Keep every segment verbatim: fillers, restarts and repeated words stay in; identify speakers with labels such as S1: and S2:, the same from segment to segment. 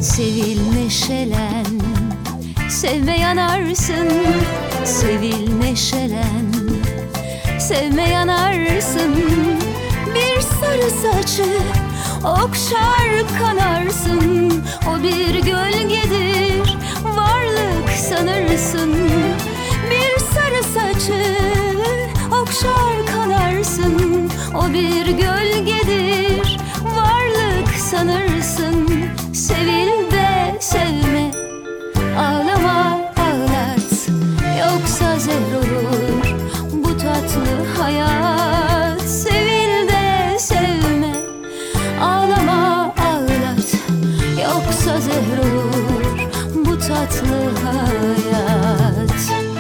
S1: Sevil neşelen, sevme yanarsın. Sevil neşelen, sevme yanarsın. Bir sarı saçı okşar kanarsın. O bir gölgedir, varlık sanırsın. Bir sarı saçı okşar kanarsın. O bir gölgedir, varlık sanırsın. Sevil de sevme, ağlama ağlat, yoksa zehr olur bu tatlı hayat. Sevil de sevme, ağlama ağlat, yoksa zehr olur bu tatlı hayat.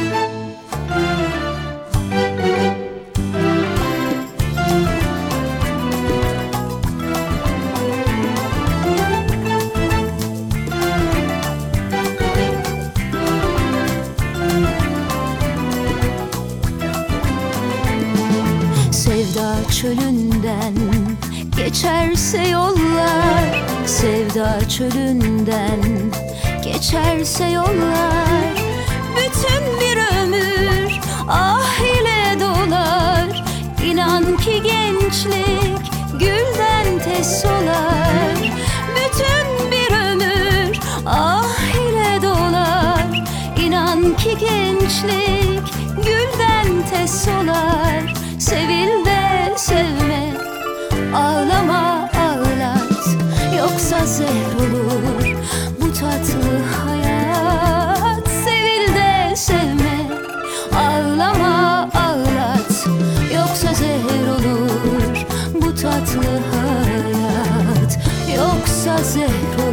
S1: Sevda çölünden geçerse yollar, sevda çölünden geçerse yollar. Bütün bir ömür ah ile dolar. İnan ki gençlik gülden tez solar. Bütün bir ömür ah ile dolar. İnan ki gençlik gülden tez solar. Sevil de sevme, ağlama ağlat, yoksa zehr olur bu tatlı hayat. Sevil de sevme, ağlama ağlat, yoksa zehr olur bu tatlı hayat. Yoksa zehr